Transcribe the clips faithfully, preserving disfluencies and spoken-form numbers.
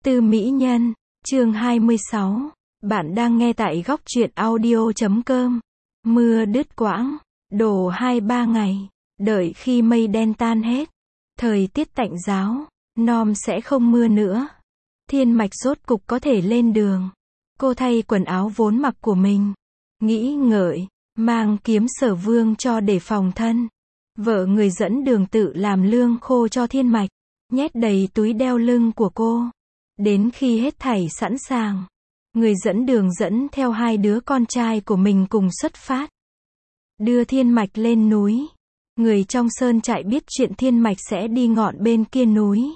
Tư Mỹ Nhân, chương hai mươi sáu. Bạn đang nghe tại góc truyện audio chấm com. Mưa đứt quãng, đổ hai ba ngày, đợi khi mây đen tan hết, thời tiết tạnh giáo, Nom sẽ không mưa nữa. Thiên Mạch rốt cục có thể lên đường. Cô thay quần áo vốn mặc của mình, nghĩ ngợi, mang kiếm Sở Vương cho để phòng thân. Vợ người dẫn đường tự làm lương khô cho Thiên Mạch, nhét đầy túi đeo lưng của cô. Đến khi hết thảy sẵn sàng, người dẫn đường dẫn theo hai đứa con trai của mình cùng xuất phát. Đưa Thiên Mạch lên núi. Người trong sơn trại biết chuyện Thiên Mạch sẽ đi ngọn bên kia núi,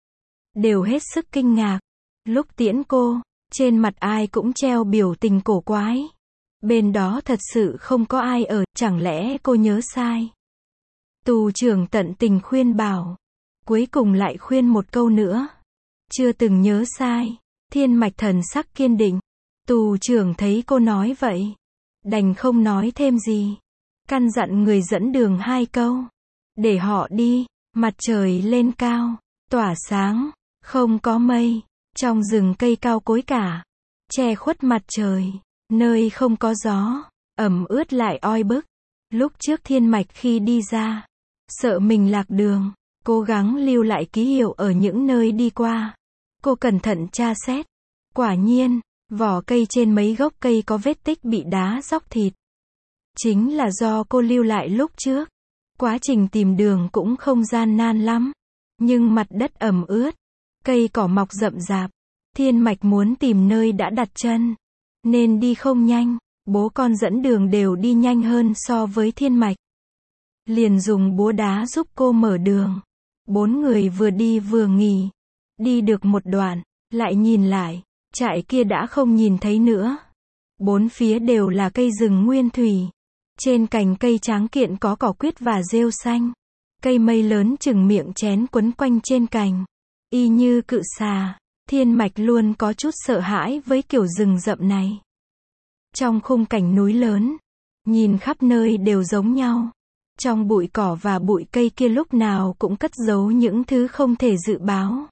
đều hết sức kinh ngạc. Lúc tiễn cô, trên mặt ai cũng treo biểu tình cổ quái. Bên đó thật sự không có ai ở, chẳng lẽ cô nhớ sai? Tù trưởng tận tình khuyên bảo, cuối cùng lại khuyên một câu nữa. Chưa từng nhớ sai. Thiên Mạch thần sắc kiên định. Tù trưởng thấy cô nói vậy, đành không nói thêm gì. Căn dặn người dẫn đường hai câu, để họ đi. Mặt trời lên cao, tỏa sáng, không có mây, trong rừng cây cao cối cả, che khuất mặt trời, nơi không có gió, ẩm ướt lại oi bức. Lúc trước Thiên Mạch khi đi ra, sợ mình lạc đường, cố gắng lưu lại ký hiệu ở những nơi đi qua. Cô cẩn thận tra xét. Quả nhiên, vỏ cây trên mấy gốc cây có vết tích bị đá róc thịt. Chính là do cô lưu lại lúc trước. Quá trình tìm đường cũng không gian nan lắm. Nhưng mặt đất ẩm ướt, cây cỏ mọc rậm rạp. Thiên Mạch muốn tìm nơi đã đặt chân, nên đi không nhanh. Bố con dẫn đường đều đi nhanh hơn so với Thiên Mạch. Liền dùng búa đá giúp cô mở đường. Bốn người vừa đi vừa nghỉ. Đi được một đoạn, lại nhìn lại, trại kia đã không nhìn thấy nữa. Bốn phía đều là cây rừng nguyên thủy. Trên cành cây tráng kiện có cỏ quyết và rêu xanh. Cây mây lớn chừng miệng chén quấn quanh trên cành, y như cự xà. Thiên Mạch luôn có chút sợ hãi với kiểu rừng rậm này. Trong khung cảnh núi lớn, nhìn khắp nơi đều giống nhau. Trong bụi cỏ và bụi cây kia lúc nào cũng cất giấu những thứ không thể dự báo.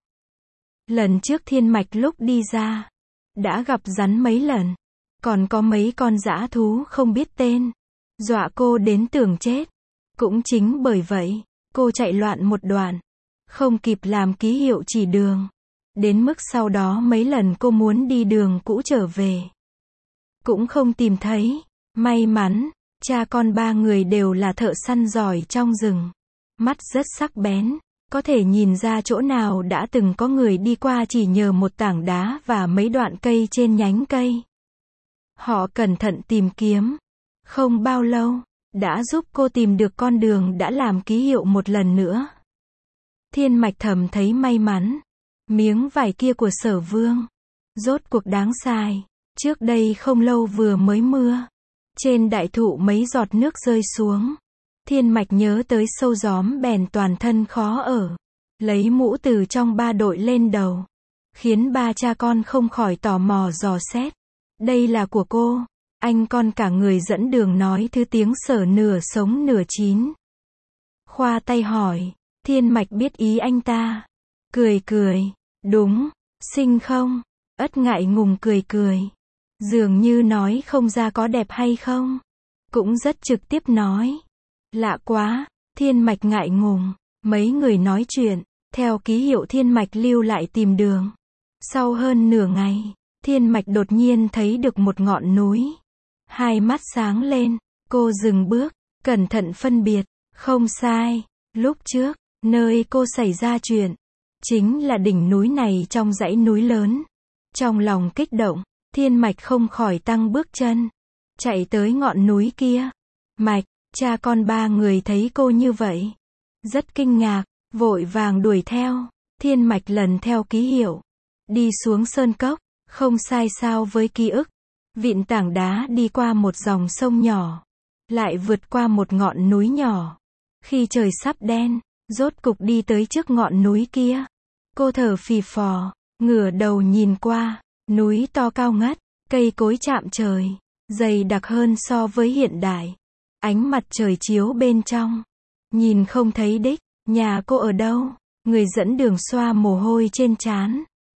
Lần trước Thiên Mạch lúc đi ra, đã gặp rắn mấy lần. Còn có mấy con dã thú không biết tên, dọa cô đến tưởng chết. Cũng chính bởi vậy, cô chạy loạn một đoạn, không kịp làm ký hiệu chỉ đường. Đến mức sau đó mấy lần cô muốn đi đường cũ trở về, cũng không tìm thấy. May mắn, cha con ba người đều là thợ săn giỏi trong rừng. Mắt rất sắc bén, có thể nhìn ra chỗ nào đã từng có người đi qua chỉ nhờ một tảng đá và mấy đoạn cây trên nhánh cây. Họ cẩn thận tìm kiếm. Không bao lâu, đã giúp cô tìm được con đường đã làm ký hiệu một lần nữa. Thiên Mạch thầm thấy may mắn. Miếng vải kia của Sở Vương, rốt cuộc đáng xài. Trước đây không lâu vừa mới mưa, trên đại thụ mấy giọt nước rơi xuống. Thiên Mạch nhớ tới sâu gióm bèn toàn thân khó ở. Lấy mũ từ trong ba đội lên đầu, khiến ba cha con không khỏi tò mò dò xét. Đây là của cô. Anh con cả người dẫn đường nói thứ tiếng Sở nửa sống nửa chín. Khoa tay hỏi. Thiên Mạch biết ý anh ta. Cười cười. Đúng, xinh không? Ất ngại ngùng cười cười. Dường như nói không ra có đẹp hay không. Cũng rất trực tiếp nói. Lạ quá. Thiên Mạch ngại ngùng. Mấy người nói chuyện, theo ký hiệu Thiên Mạch lưu lại tìm đường. Sau hơn nửa ngày, Thiên Mạch đột nhiên thấy được một ngọn núi. Hai mắt sáng lên, cô dừng bước, cẩn thận phân biệt. Không sai, lúc trước, nơi cô xảy ra chuyện, chính là đỉnh núi này trong dãy núi lớn. Trong lòng kích động, Thiên Mạch không khỏi tăng bước chân, chạy tới ngọn núi kia. Mạch, cha con ba người thấy cô như vậy, rất kinh ngạc, vội vàng đuổi theo. Thiên Mạch lần theo ký hiệu, đi xuống sơn cốc, không sai sao với ký ức. Vịn tảng đá đi qua một dòng sông nhỏ, lại vượt qua một ngọn núi nhỏ. Khi trời sắp đen, rốt cục đi tới trước ngọn núi kia. Cô thở phì phò, ngửa đầu nhìn qua, núi to cao ngất, cây cối chạm trời, dày đặc hơn so với hiện đại. Ánh mặt trời chiếu bên trong, nhìn không thấy đích. Nhà cô ở đâu? Người dẫn đường xoa mồ hôi trên trán.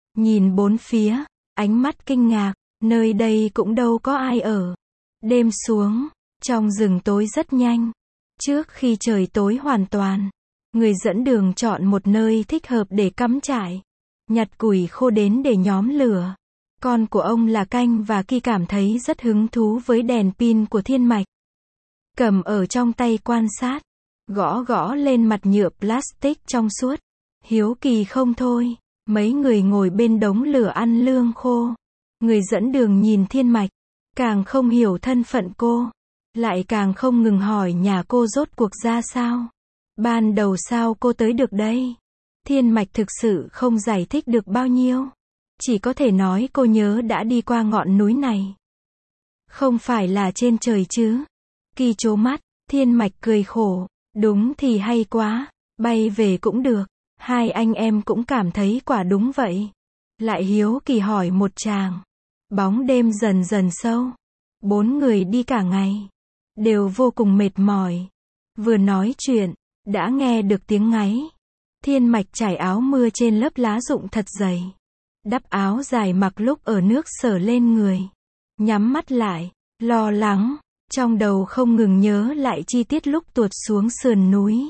nhìn bốn phía, ánh mắt kinh ngạc, nơi đây cũng đâu có ai ở. Đêm xuống, trong rừng tối rất nhanh. Trước khi trời tối hoàn toàn, người dẫn đường chọn một nơi thích hợp để cắm trại. Nhặt củi khô đến để nhóm lửa. Con của ông là Canh và Ki cảm thấy rất hứng thú với đèn pin của Thiên Mạch. Cầm ở trong tay quan sát, gõ gõ lên mặt nhựa plastic trong suốt. Hiếu kỳ không thôi, mấy người ngồi bên đống lửa ăn lương khô. Người dẫn đường nhìn Thiên Mạch, càng không hiểu thân phận cô, lại càng không ngừng hỏi nhà cô rốt cuộc ra sao. Ban đầu sao cô tới được đây? Thiên Mạch thực sự không giải thích được bao nhiêu. Chỉ có thể nói cô nhớ đã đi qua ngọn núi này. Không phải là trên trời chứ? Ki trố mắt, Thiên Mạch cười khổ. Đúng thì hay quá, bay về cũng được. Hai anh em cũng cảm thấy quả đúng vậy. Lại hiếu kỳ hỏi một tràng. Bóng đêm dần dần sâu. Bốn người đi cả ngày. Đều vô cùng mệt mỏi. Vừa nói chuyện, đã nghe được tiếng ngáy. Thiên Mạch trải áo mưa trên lớp lá rụng thật dày. Đắp áo dài mặc lúc ở nước sờ lên người. Nhắm mắt lại, lo lắng, trong đầu không ngừng nhớ lại chi tiết lúc tuột xuống sườn núi.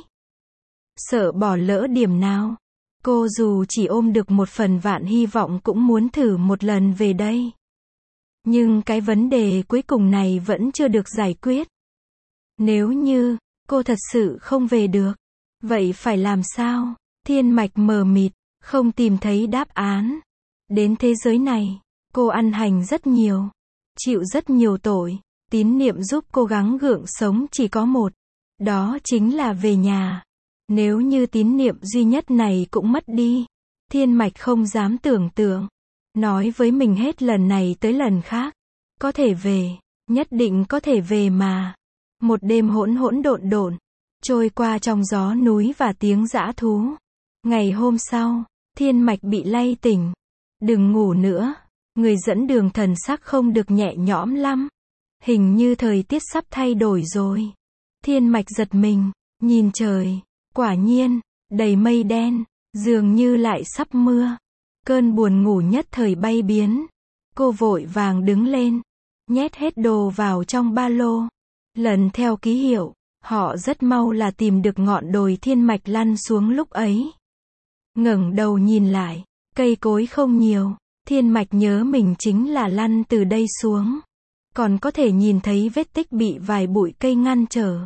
Sợ bỏ lỡ điểm nào. Cô dù chỉ ôm được một phần vạn hy vọng cũng muốn thử một lần về đây. Nhưng cái vấn đề cuối cùng này vẫn chưa được giải quyết. Nếu như cô thật sự không về được, vậy phải làm sao? Thiên Mạch mờ mịt, không tìm thấy đáp án. Đến thế giới này, cô ăn hành rất nhiều, chịu rất nhiều tội. Tín niệm giúp cô gắng gượng sống chỉ có một, đó chính là về nhà. Nếu như tín niệm duy nhất này cũng mất đi, Thiên Mạch không dám tưởng tượng. Nói với mình hết lần này tới lần khác, có thể về, nhất định có thể về mà. Một đêm hỗn hỗn độn độn, trôi qua trong gió núi và tiếng dã thú. Ngày hôm sau, Thiên Mạch bị lay tỉnh. Đừng ngủ nữa. Người dẫn đường thần sắc không được nhẹ nhõm lắm. Hình như thời tiết sắp thay đổi rồi. Thiên Mạch giật mình, nhìn trời. Quả nhiên, đầy mây đen, dường như lại sắp mưa. Cơn buồn ngủ nhất thời bay biến. Cô vội vàng đứng lên, nhét hết đồ vào trong ba lô. Lần theo ký hiệu, họ rất mau là tìm được ngọn đồi Thiên Mạch lăn xuống lúc ấy. Ngẩng đầu nhìn lại, cây cối không nhiều. Thiên Mạch nhớ mình chính là lăn từ đây xuống. Còn có thể nhìn thấy vết tích bị vài bụi cây ngăn trở.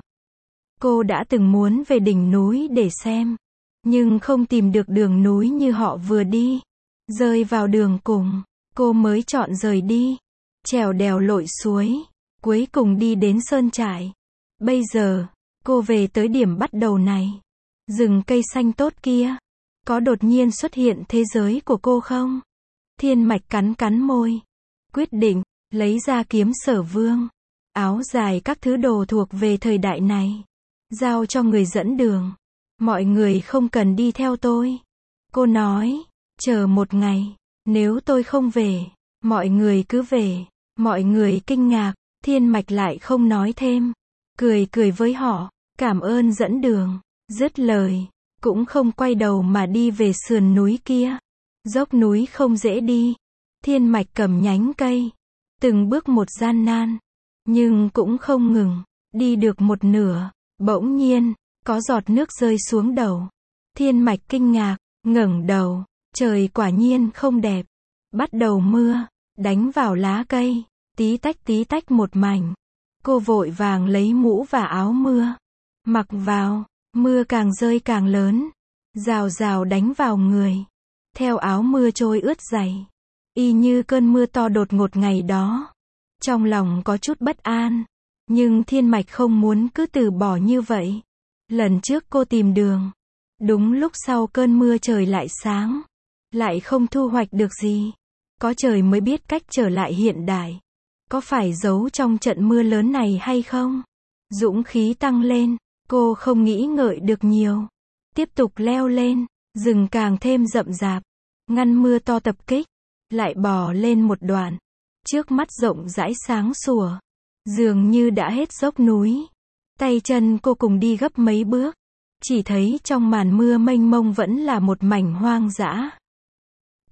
Cô đã từng muốn về đỉnh núi để xem, nhưng không tìm được đường núi như họ vừa đi. Rơi vào đường cùng, cô mới chọn rời đi. Trèo đèo lội suối, cuối cùng đi đến sơn trại. Bây giờ, cô về tới điểm bắt đầu này. Rừng cây xanh tốt kia, có đột nhiên xuất hiện thế giới của cô không? Thiên Mạch cắn cắn môi, quyết định lấy ra kiếm Sở Vương, áo dài các thứ đồ thuộc về thời đại này, giao cho người dẫn đường. Mọi người không cần đi theo tôi. Cô nói, chờ một ngày, nếu tôi không về, mọi người cứ về. Mọi người kinh ngạc, Thiên Mạch lại không nói thêm. Cười cười với họ, cảm ơn dẫn đường. Dứt lời, cũng không quay đầu mà đi về sườn núi kia. Dốc núi không dễ đi. Thiên Mạch cầm nhánh cây, từng bước một gian nan, nhưng cũng không ngừng. Đi được một nửa, bỗng nhiên, có giọt nước rơi xuống đầu. Thiên Mạch kinh ngạc, ngẩng đầu, trời quả nhiên không đẹp. Bắt đầu mưa, đánh vào lá cây, tí tách tí tách một mảnh. Cô vội vàng lấy mũ và áo mưa, mặc vào, mưa càng rơi càng lớn, rào rào đánh vào người. Theo áo mưa trôi ướt giày, y như cơn mưa to đột ngột ngày đó. Trong lòng có chút bất an, nhưng Thiên Mạch không muốn cứ từ bỏ như vậy. Lần trước cô tìm đường, đúng lúc sau cơn mưa trời lại sáng, lại không thu hoạch được gì. Có trời mới biết cách trở lại hiện đại. Có phải giấu trong trận mưa lớn này hay không? Dũng khí tăng lên, cô không nghĩ ngợi được nhiều. Tiếp tục leo lên, rừng càng thêm rậm rạp, ngăn mưa to tập kích. Lại bò lên một đoạn, trước mắt rộng rãi sáng sủa, dường như đã hết dốc núi. Tay chân cô cùng đi gấp mấy bước, chỉ thấy trong màn mưa mênh mông vẫn là một mảnh hoang dã.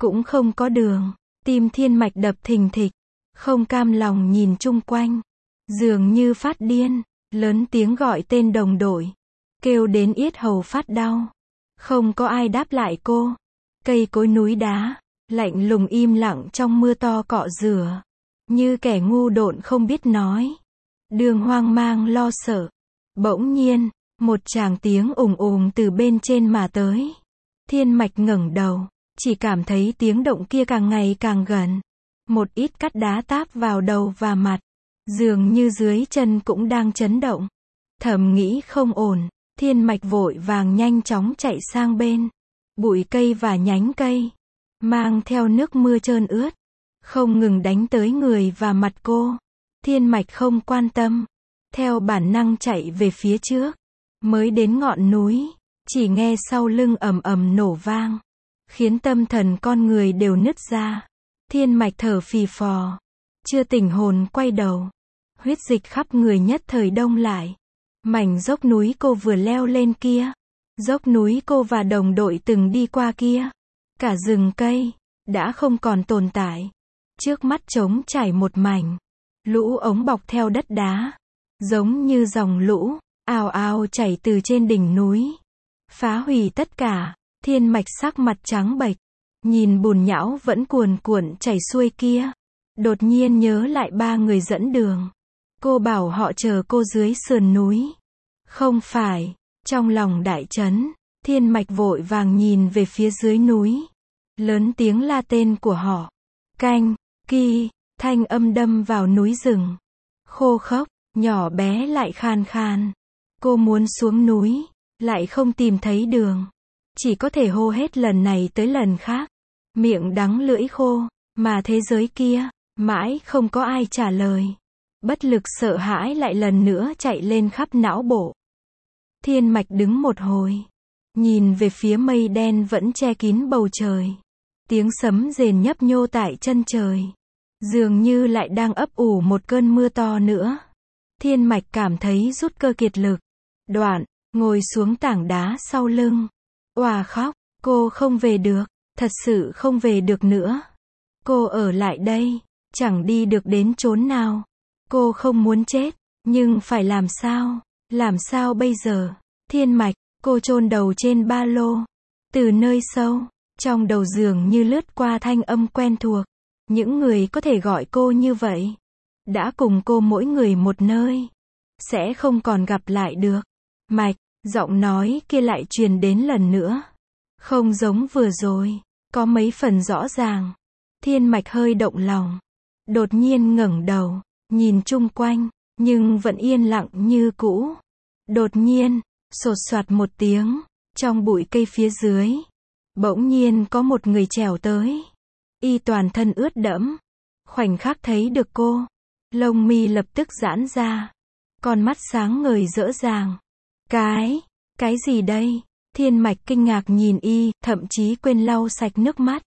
cũng không có đường. Tim Thiên Mạch đập thình thịch, không cam lòng nhìn chung quanh, dường như phát điên, lớn tiếng gọi tên đồng đội, kêu đến yết hầu phát đau. Không có ai đáp lại cô. Cây cối núi đá, lạnh lùng im lặng trong mưa to cọ rửa, như kẻ ngu độn không biết nói. Đường hoang mang lo sợ. Bỗng nhiên, một tràng tiếng ùng ùng từ bên trên mà tới. Thiên Mạch ngẩng đầu, chỉ cảm thấy tiếng động kia càng ngày càng gần. Một ít cát đá táp vào đầu và mặt, dường như dưới chân cũng đang chấn động. Thầm nghĩ không ổn, Thiên Mạch vội vàng nhanh chóng chạy sang bên bụi cây và nhánh cây, mang theo nước mưa trơn ướt, không ngừng đánh tới người và mặt cô. Thiên Mạch không quan tâm, theo bản năng chạy về phía trước. Mới đến ngọn núi, chỉ nghe sau lưng ầm ầm nổ vang, khiến tâm thần con người đều nứt ra. Thiên Mạch thở phì phò, chưa tỉnh hồn quay đầu. Huyết dịch khắp người nhất thời đông lại. Mảnh dốc núi cô vừa leo lên kia, dốc núi cô và đồng đội từng đi qua kia, cả rừng cây đã không còn tồn tại. Trước mắt trống trải một mảnh, lũ ống bọc theo đất đá, giống như dòng lũ ào ào chảy từ trên đỉnh núi, phá hủy tất cả. Thiên Mạch sắc mặt trắng bệch, nhìn bùn nhão vẫn cuồn cuộn chảy xuôi kia, đột nhiên nhớ lại ba người dẫn đường. Cô bảo họ chờ cô dưới sườn núi. Không phải. Trong lòng đại chấn, Thiên Mạch vội vàng nhìn về phía dưới núi, lớn tiếng la tên của họ. Canh, Ki, thanh âm đâm vào núi rừng, khô khốc, nhỏ bé lại khan khan. Cô muốn xuống núi, lại không tìm thấy đường, chỉ có thể hô hết lần này tới lần khác, miệng đắng lưỡi khô. Mà thế giới kia, mãi không có ai trả lời. Bất lực sợ hãi lại lần nữa chạy lên khắp não bộ. Thiên Mạch đứng một hồi, nhìn về phía mây đen vẫn che kín bầu trời. Tiếng sấm rền nhấp nhô tại chân trời, dường như lại đang ấp ủ một cơn mưa to nữa. Thiên Mạch cảm thấy rút cơ kiệt lực. Đoạn, ngồi xuống tảng đá sau lưng, òa khóc. Cô không về được, thật sự không về được nữa. Cô ở lại đây, chẳng đi được đến chốn nào. Cô không muốn chết, nhưng phải làm sao? Làm sao bây giờ? Thiên Mạch, cô chôn đầu trên ba lô. Từ nơi sâu, trong đầu dường như lướt qua thanh âm quen thuộc. Những người có thể gọi cô như vậy, đã cùng cô mỗi người một nơi, sẽ không còn gặp lại được. Mạch, giọng nói kia lại truyền đến lần nữa. Không giống vừa rồi, có mấy phần rõ ràng. Thiên Mạch hơi động lòng, đột nhiên ngẩng đầu, nhìn chung quanh, nhưng vẫn yên lặng như cũ. Đột nhiên, sột soạt một tiếng, trong bụi cây phía dưới, bỗng nhiên có một người trèo tới. Y toàn thân ướt đẫm, khoảnh khắc thấy được cô, lông mi lập tức giãn ra, con mắt sáng ngời rỡ ràng. Cái, cái gì đây? Thiên Mạch kinh ngạc nhìn y, thậm chí quên lau sạch nước mắt.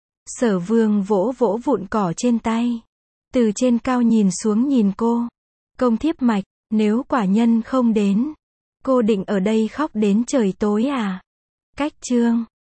Sở Vương vỗ vỗ vụn cỏ trên tay, từ trên cao nhìn xuống nhìn cô. Công thiếp Mạch, nếu quả nhân không đến, cô định ở đây khóc đến trời tối à? Cách chương